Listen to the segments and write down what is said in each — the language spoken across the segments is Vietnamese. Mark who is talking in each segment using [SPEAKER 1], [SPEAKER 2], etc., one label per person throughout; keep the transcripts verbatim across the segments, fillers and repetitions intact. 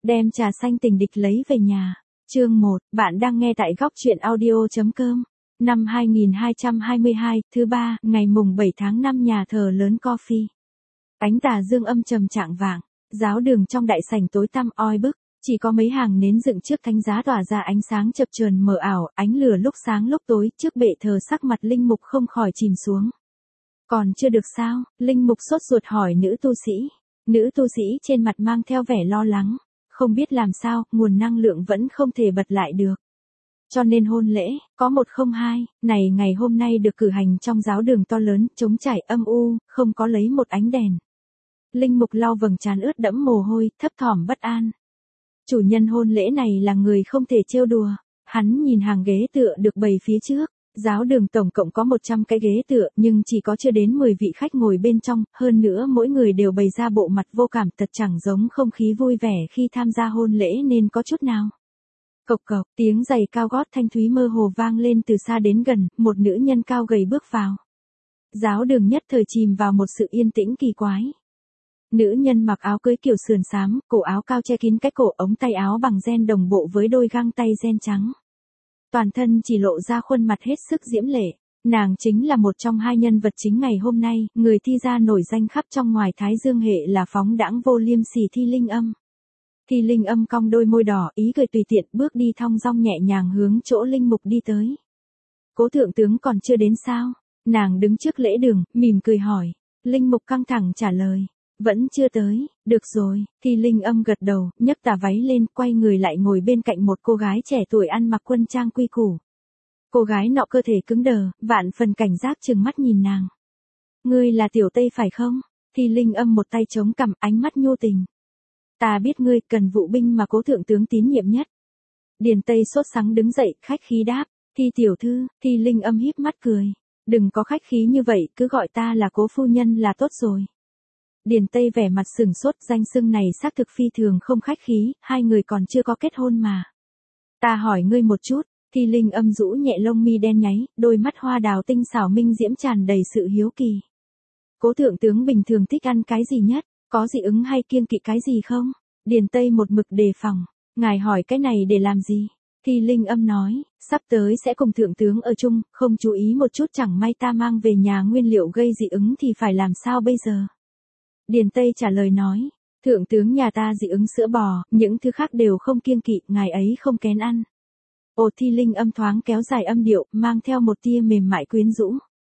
[SPEAKER 1] Đem trà xanh tình địch lấy về nhà. Chương một, bạn đang nghe tại góc truyện audio.com. Năm hai nghìn hai trăm hai mươi hai, thứ ba, ngày mùng bảy tháng năm nhà thờ lớn Coffee. Ánh tà dương âm trầm trạng vạng, giáo đường trong đại sảnh tối tăm oi bức, chỉ có mấy hàng nến dựng trước thánh giá tỏa ra ánh sáng chập chờn mờ ảo, ánh lửa lúc sáng lúc tối, trước bệ thờ sắc mặt linh mục không khỏi chìm xuống. Còn chưa được sao? Linh mục sốt ruột hỏi nữ tu sĩ. Nữ tu sĩ trên mặt mang theo vẻ lo lắng, không biết làm sao, nguồn năng lượng vẫn không thể bật lại được. Cho nên hôn lễ, có một không hai, này ngày hôm nay được cử hành trong giáo đường to lớn, trống trải âm u, không có lấy một ánh đèn. Linh mục lau vầng trán ướt đẫm mồ hôi, thấp thỏm bất an. Chủ nhân hôn lễ này là người không thể trêu đùa. Hắn nhìn hàng ghế tựa được bày phía trước. Giáo đường tổng cộng có một trăm cái ghế tựa, nhưng chỉ có chưa đến mười vị khách ngồi bên trong, hơn nữa mỗi người đều bày ra bộ mặt vô cảm, thật chẳng giống không khí vui vẻ khi tham gia hôn lễ nên có chút nào. Cộc cộc, tiếng giày cao gót thanh thúy mơ hồ vang lên từ xa đến gần, một nữ nhân cao gầy bước vào. Giáo đường nhất thời chìm vào một sự yên tĩnh kỳ quái. Nữ nhân mặc áo cưới kiểu sườn xám, cổ áo cao che kín cái cổ, ống tay áo bằng ren đồng bộ với đôi găng tay ren trắng. Toàn thân chỉ lộ ra khuôn mặt hết sức diễm lệ. Nàng chính là một trong hai nhân vật chính ngày hôm nay, người thi gia nổi danh khắp trong ngoài Thái Dương hệ là phóng đãng vô liêm sỉ Thi Linh Âm. Thi Linh Âm cong đôi môi đỏ, ý cười tùy tiện, bước đi thong dong nhẹ nhàng hướng chỗ linh mục đi tới. Cố thượng tướng còn chưa đến sao? Nàng đứng trước lễ đường, mỉm cười hỏi. Linh mục căng thẳng trả lời. Vẫn chưa tới, được rồi. Thi Linh Âm gật đầu, nhấc tà váy lên, quay người lại ngồi bên cạnh một cô gái trẻ tuổi ăn mặc quân trang quy củ. Cô gái nọ cơ thể cứng đờ, vạn phần cảnh giác trừng mắt nhìn nàng. Ngươi là Tiểu Tây phải không? Thi Linh Âm một tay chống cằm, ánh mắt nhu tình. Ta biết ngươi cần vụ binh mà cố thượng tướng tín nhiệm nhất. Điền Tây sốt sắng đứng dậy, khách khí đáp. Thi tiểu thư. Thi Linh Âm híp mắt cười. Đừng có khách khí như vậy, cứ gọi ta là cố phu nhân là tốt rồi. Điền Tây vẻ mặt sừng sốt, danh xưng này xác thực phi thường không khách khí, hai người còn chưa có kết hôn mà. Ta hỏi ngươi một chút. Thi Linh Âm rũ nhẹ lông mi đen nháy, đôi mắt hoa đào tinh xảo minh diễm tràn đầy sự hiếu kỳ. Cố thượng tướng bình thường thích ăn cái gì nhất, có dị ứng hay kiêng kỵ cái gì không? Điền Tây một mực đề phòng. Ngài hỏi cái này để làm gì? Thi Linh Âm nói, sắp tới sẽ cùng thượng tướng ở chung, không chú ý một chút chẳng may ta mang về nhà nguyên liệu gây dị ứng thì phải làm sao bây giờ? Điền Tây trả lời nói, thượng tướng nhà ta dị ứng sữa bò, những thứ khác đều không kiêng kỵ, ngài ấy không kén ăn. Ồ, Thi Linh Âm thoáng kéo dài âm điệu, mang theo một tia mềm mại quyến rũ.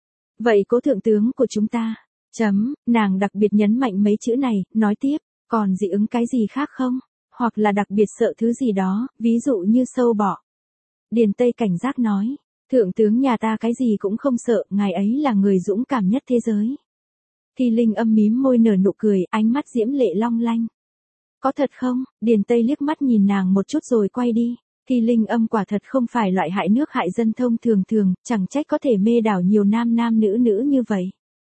[SPEAKER 1] Vậy cố thượng tướng của chúng ta, chấm, nàng đặc biệt nhấn mạnh mấy chữ này, nói tiếp, còn dị ứng cái gì khác không? Hoặc là đặc biệt sợ thứ gì đó, ví dụ như sâu bọ. Điền Tây cảnh giác nói, thượng tướng nhà ta cái gì cũng không sợ, ngài ấy là người dũng cảm nhất thế giới. Thi Linh Âm mím môi nở nụ cười, ánh mắt diễm lệ long lanh. Có thật không? Điền Tây liếc mắt nhìn nàng một chút rồi quay đi. Thi Linh Âm quả thật không phải loại hại nước hại dân thông thường thường, chẳng trách có thể mê đảo nhiều nam nam nữ nữ như vậy.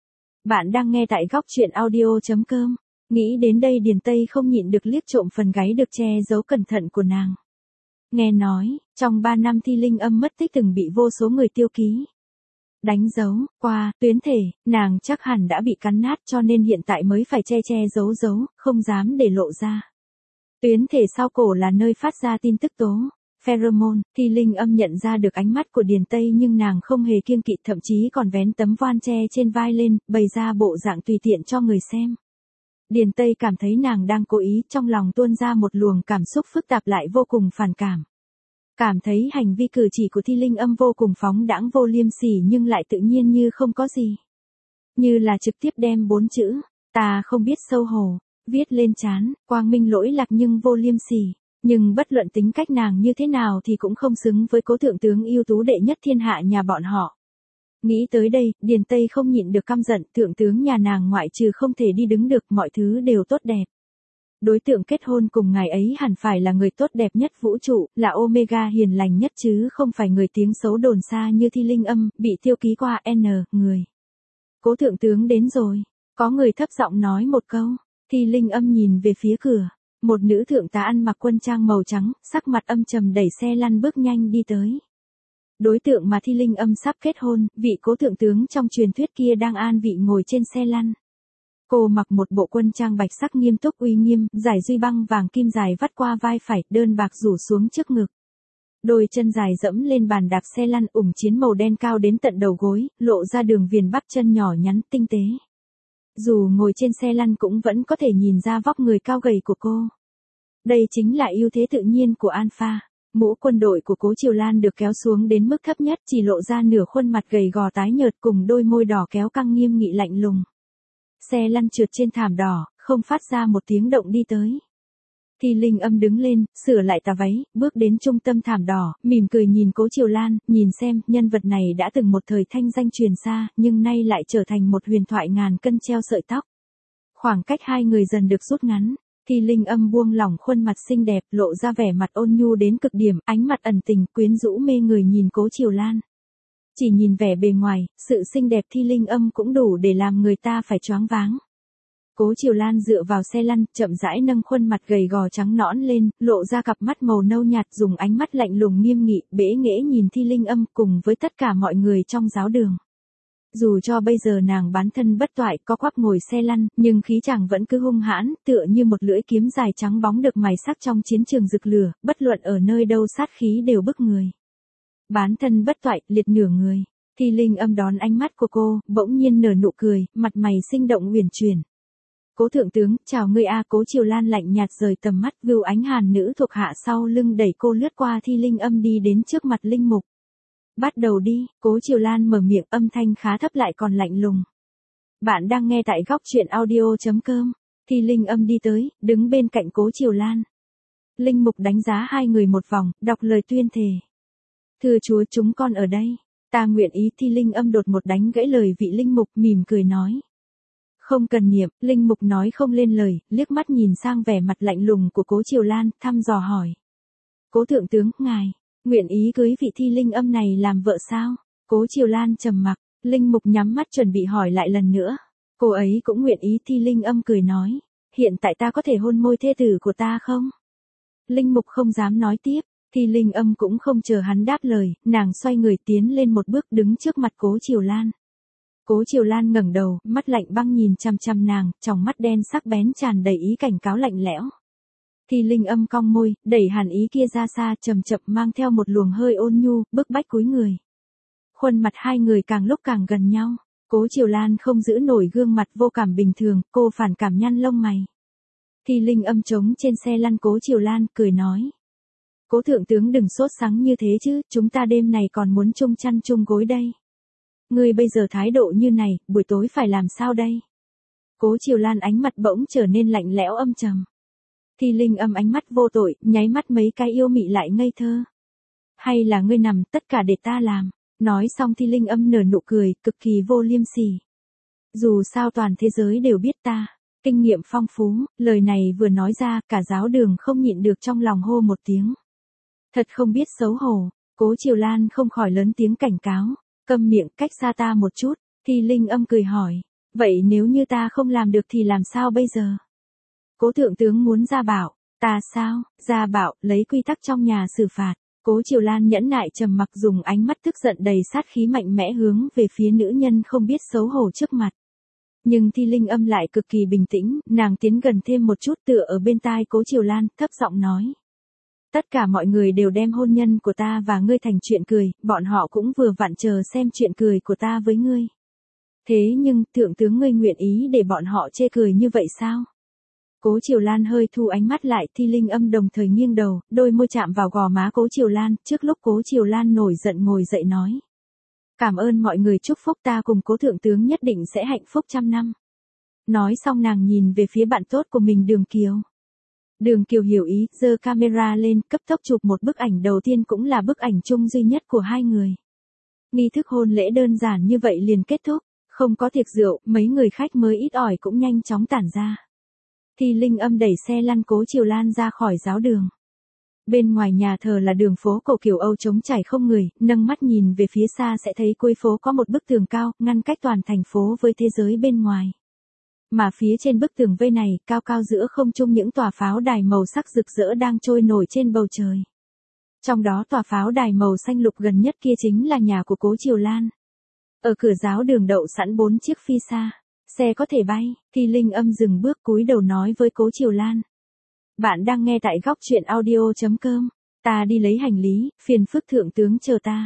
[SPEAKER 1] Bạn đang nghe tại góc truyện audio.com. Nghĩ đến đây Điền Tây không nhịn được liếc trộm phần gáy được che giấu cẩn thận của nàng. Nghe nói, trong ba năm Thi Linh Âm mất tích từng bị vô số người tiêu ký. Đánh dấu, qua, tuyến thể, nàng chắc hẳn đã bị cắn nát cho nên hiện tại mới phải che che giấu giấu, không dám để lộ ra. Tuyến thể sau cổ là nơi phát ra tin tức tố. Pheromone. Thi Linh Âm nhận ra được ánh mắt của Điền Tây nhưng nàng không hề kiêng kỵ, thậm chí còn vén tấm voan che trên vai lên, bày ra bộ dạng tùy tiện cho người xem. Điền Tây cảm thấy nàng đang cố ý, trong lòng tuôn ra một luồng cảm xúc phức tạp lại vô cùng phản cảm. Cảm thấy hành vi cử chỉ của Thi Linh Âm vô cùng phóng đãng vô liêm sỉ nhưng lại tự nhiên như không có gì. Như là trực tiếp đem bốn chữ, ta không biết xấu hổ, viết lên trán, quang minh lỗi lạc nhưng vô liêm sỉ. Nhưng bất luận tính cách nàng như thế nào thì cũng không xứng với cố thượng tướng ưu tú đệ nhất thiên hạ nhà bọn họ. Nghĩ tới đây, Điền Tây không nhịn được căm giận, thượng tướng nhà nàng ngoại trừ không thể đi đứng được, mọi thứ đều tốt đẹp. Đối tượng kết hôn cùng ngài ấy hẳn phải là người tốt đẹp nhất vũ trụ, là Omega hiền lành nhất chứ không phải người tiếng xấu đồn xa như Thi Linh Âm, bị tiêu ký qua N, người. Cố thượng tướng đến rồi. Có người thấp giọng nói một câu. Thi Linh Âm nhìn về phía cửa. Một nữ thượng tá ăn mặc quân trang màu trắng, sắc mặt âm trầm đẩy xe lăn bước nhanh đi tới. Đối tượng mà Thi Linh Âm sắp kết hôn, vị cố thượng tướng trong truyền thuyết kia đang an vị ngồi trên xe lăn. Cô mặc một bộ quân trang bạch sắc nghiêm túc uy nghiêm, dải duy băng vàng kim dài vắt qua vai phải, đơn bạc rủ xuống trước ngực. Đôi chân dài dẫm lên bàn đạp xe lăn ủng chiến màu đen cao đến tận đầu gối, lộ ra đường viền bắp chân nhỏ nhắn tinh tế. Dù ngồi trên xe lăn cũng vẫn có thể nhìn ra vóc người cao gầy của cô. Đây chính là ưu thế tự nhiên của Alpha. Mũ quân đội của Cố Triều Lan được kéo xuống đến mức thấp nhất, chỉ lộ ra nửa khuôn mặt gầy gò tái nhợt cùng đôi môi đỏ kéo căng nghiêm nghị lạnh lùng. Xe lăn trượt trên thảm đỏ, không phát ra một tiếng động đi tới. Thi Linh Âm đứng lên, sửa lại tà váy, bước đến trung tâm thảm đỏ, mỉm cười nhìn Cố Triều Lan, nhìn xem, nhân vật này đã từng một thời thanh danh truyền xa, nhưng nay lại trở thành một huyền thoại ngàn cân treo sợi tóc. Khoảng cách hai người dần được rút ngắn. Thi Linh Âm buông lỏng khuôn mặt xinh đẹp, lộ ra vẻ mặt ôn nhu đến cực điểm, ánh mặt ẩn tình, quyến rũ mê người nhìn Cố Triều Lan. Chỉ nhìn vẻ bề ngoài, sự xinh đẹp Thi Linh Âm cũng đủ để làm người ta phải choáng váng. Cố Triều Lan dựa vào xe lăn, chậm rãi nâng khuôn mặt gầy gò trắng nõn lên, lộ ra cặp mắt màu nâu nhạt, dùng ánh mắt lạnh lùng nghiêm nghị, bẽ nghễ nhìn Thi Linh Âm cùng với tất cả mọi người trong giáo đường. Dù cho bây giờ nàng bán thân bất toại, có quắp ngồi xe lăn, nhưng khí chàng vẫn cứ hung hãn, tựa như một lưỡi kiếm dài trắng bóng được mài sắc trong chiến trường rực lửa, bất luận ở nơi đâu sát khí đều bức người. Bán thân bất toại, liệt nửa người. Thi Linh Âm đón ánh mắt của cô, bỗng nhiên nở nụ cười, mặt mày sinh động uyển chuyển. Cố thượng tướng, chào ngươi a. Cố Triều Lan lạnh nhạt rời tầm mắt, vưu ánh hàn nữ thuộc hạ sau lưng đẩy cô lướt qua Thi Linh Âm đi đến trước mặt linh mục. Bắt đầu đi, Cố Triều Lan mở miệng, âm thanh khá thấp lại còn lạnh lùng. Bạn đang nghe tại góc truyện audio.com. Thi Linh Âm đi tới, đứng bên cạnh Cố Triều Lan. Linh mục đánh giá hai người một vòng, đọc lời tuyên thề. Thưa Chúa, chúng con ở đây. Ta nguyện ý. Thi Linh Âm đột một đánh gãy lời vị linh mục, mỉm cười nói. Không cần niệm. Linh mục nói không lên lời, liếc mắt nhìn sang vẻ mặt lạnh lùng của Cố Triều Lan, thăm dò hỏi. Cố thượng tướng, ngài nguyện ý cưới vị Thi Linh Âm này làm vợ sao? Cố Triều Lan trầm mặc, linh mục nhắm mắt chuẩn bị hỏi lại lần nữa. Cô ấy cũng nguyện ý. Thi Linh Âm cười nói. Hiện tại ta có thể hôn môi thê tử của ta không? Linh mục không dám nói tiếp. Thi Linh Âm cũng không chờ hắn đáp lời, nàng xoay người tiến lên một bước đứng trước mặt Cố Triều Lan. Cố Triều Lan ngẩng đầu, mắt lạnh băng nhìn chăm chăm nàng, trong mắt đen sắc bén tràn đầy ý cảnh cáo lạnh lẽo. Thi Linh Âm cong môi, đẩy hàn ý kia ra xa, chậm chậm mang theo một luồng hơi ôn nhu, bức bách cúi người. Khuôn mặt hai người càng lúc càng gần nhau. Cố Triều Lan không giữ nổi gương mặt vô cảm bình thường, cô phản cảm nhăn lông mày. Thi Linh Âm trống trên xe lăn Cố Triều Lan, cười nói. Cố thượng tướng đừng sốt sắng như thế chứ, chúng ta đêm này còn muốn chung chăn chung gối đây. Ngươi bây giờ thái độ như này, buổi tối phải làm sao đây? Cố Triều Lan ánh mặt bỗng trở nên lạnh lẽo âm trầm. Thi Linh Âm ánh mắt vô tội, nháy mắt mấy cái yêu mị lại ngây thơ. Hay là ngươi nằm, tất cả để ta làm. Nói xong Thi Linh Âm nở nụ cười, cực kỳ vô liêm sỉ. Dù sao toàn thế giới đều biết ta, kinh nghiệm phong phú, lời này vừa nói ra, cả giáo đường không nhịn được trong lòng hô một tiếng. Thật không biết xấu hổ. Cố Triều Lan không khỏi lớn tiếng cảnh cáo. Câm miệng, cách xa ta một chút. Thi Linh Âm cười hỏi. Vậy nếu như ta không làm được thì làm sao bây giờ? Cố thượng tướng muốn ra bảo. Ta sao? Ra bảo, lấy quy tắc trong nhà xử phạt. Cố Triều Lan nhẫn nại trầm mặc, dùng ánh mắt tức giận đầy sát khí mạnh mẽ hướng về phía nữ nhân không biết xấu hổ trước mặt. Nhưng Thi Linh Âm lại cực kỳ bình tĩnh, nàng tiến gần thêm một chút, tựa ở bên tai Cố Triều Lan, thấp giọng nói. Tất cả mọi người đều đem hôn nhân của ta và ngươi thành chuyện cười, bọn họ cũng vừa vặn chờ xem chuyện cười của ta với ngươi. Thế nhưng, thượng tướng ngươi nguyện ý để bọn họ chê cười như vậy sao? Cố Triều Lan hơi thu ánh mắt lại, Thi Linh Âm đồng thời nghiêng đầu, đôi môi chạm vào gò má Cố Triều Lan, trước lúc Cố Triều Lan nổi giận ngồi dậy nói. Cảm ơn mọi người chúc phúc, ta cùng Cố thượng tướng nhất định sẽ hạnh phúc trăm năm. Nói xong nàng nhìn về phía bạn tốt của mình Đường Kiều. Đường Kiều hiểu ý, giơ camera lên, cấp tốc chụp một bức ảnh đầu tiên cũng là bức ảnh chung duy nhất của hai người. Nghi thức hôn lễ đơn giản như vậy liền kết thúc, không có tiệc rượu, mấy người khách mới ít ỏi cũng nhanh chóng tản ra. Thi Linh Âm đẩy xe lăn Cố Triều Lan ra khỏi giáo đường. Bên ngoài nhà thờ là đường phố cổ kiểu Âu trống trải không người, nâng mắt nhìn về phía xa sẽ thấy cuối phố có một bức tường cao, ngăn cách toàn thành phố với thế giới bên ngoài. Mà phía trên bức tường vây này, cao cao giữa không trung những tòa pháo đài màu sắc rực rỡ đang trôi nổi trên bầu trời. Trong đó tòa pháo đài màu xanh lục gần nhất kia chính là nhà của Cố Triều Lan. Ở cửa giáo đường đậu sẵn bốn chiếc phi xa. Xe có thể bay, Thi Linh âm dừng bước cúi đầu nói với Cố Triều Lan. Bạn đang nghe tại góc truyện audio.com. Ta đi lấy hành lý, phiền phức thượng tướng chờ ta.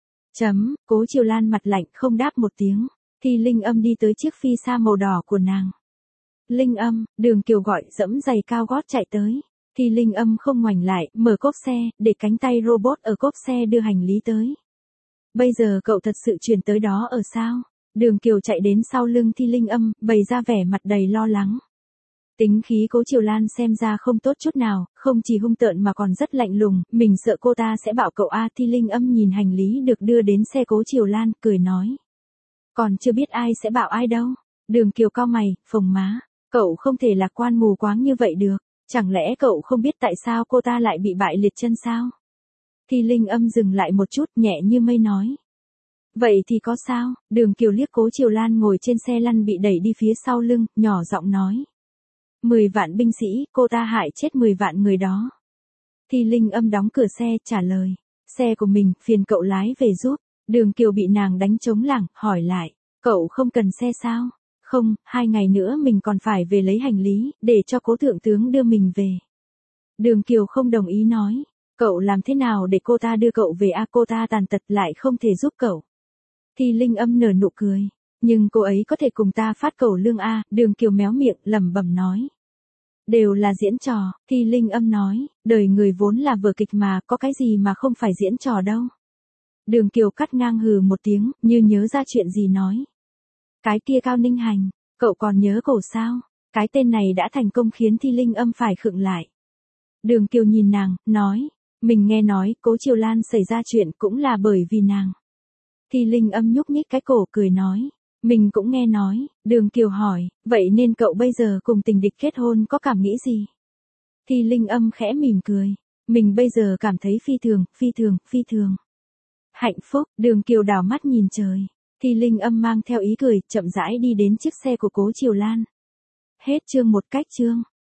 [SPEAKER 1] Chấm, Cố Triều Lan mặt lạnh không đáp một tiếng. Thi Linh âm đi tới chiếc phi sa màu đỏ của nàng. Linh âm, Đường Kiều gọi dẫm giày cao gót chạy tới. Thi Linh âm không ngoảnh lại, mở cốp xe, để cánh tay robot ở cốp xe đưa hành lý tới. Bây giờ cậu thật sự chuyển tới đó ở sao? Đường Kiều chạy đến sau lưng Thi Linh âm, bày ra vẻ mặt đầy lo lắng. Tính khí Cố Triều Lan xem ra không tốt chút nào, không chỉ hung tợn mà còn rất lạnh lùng, mình sợ cô ta sẽ bảo cậu a. Thi Linh âm nhìn hành lý được đưa đến xe Cố Triều Lan, cười nói. Còn chưa biết ai sẽ bảo ai đâu. Đường Kiều cau mày, phồng má. Cậu không thể lạc quan mù quáng như vậy được. Chẳng lẽ cậu không biết tại sao cô ta lại bị bại liệt chân sao? Thi Linh âm dừng lại một chút, nhẹ như mây nói. Vậy thì có sao? Đường Kiều liếc Cố Triều Lan ngồi trên xe lăn bị đẩy đi phía sau lưng, nhỏ giọng nói. Mười vạn binh sĩ, cô ta hại chết mười vạn người đó. Thi Linh âm đóng cửa xe, trả lời. Xe của mình, phiền cậu lái về giúp. Đường Kiều bị nàng đánh trống lảng, hỏi lại. Cậu không cần xe sao? Không, hai ngày nữa mình còn phải về lấy hành lý, để cho Cố thượng tướng đưa mình về. Đường Kiều không đồng ý nói. Cậu làm thế nào để cô ta đưa cậu về a? Cô ta tàn tật lại không thể giúp cậu. Thi Linh âm nở nụ cười. Nhưng cô ấy có thể cùng ta phát cẩu lương a. Đường Kiều méo miệng, lẩm bẩm nói. Đều là diễn trò, Thi Linh âm nói. Đời người vốn là vở kịch mà, có cái gì mà không phải diễn trò đâu. Đường Kiều cắt ngang hừ một tiếng, như nhớ ra chuyện gì nói. Cái kia Cao Ninh Hành, cậu còn nhớ cổ sao? Cái tên này đã thành công khiến Thi Linh âm phải khựng lại. Đường Kiều nhìn nàng, nói. Mình nghe nói, Cố Triều Lan xảy ra chuyện cũng là bởi vì nàng. Thi Linh âm nhúc nhích cái cổ cười nói. Mình cũng nghe nói. Đường Kiều hỏi, vậy nên cậu bây giờ cùng tình địch kết hôn có cảm nghĩ gì? Thi Linh âm khẽ mỉm cười. Mình bây giờ cảm thấy phi thường, phi thường, phi thường. Hạnh phúc, Đường Kiều đảo mắt nhìn trời. Thi Linh âm mang theo ý cười, chậm rãi đi đến chiếc xe của Cố Triều Lan. Hết chương một cách chương.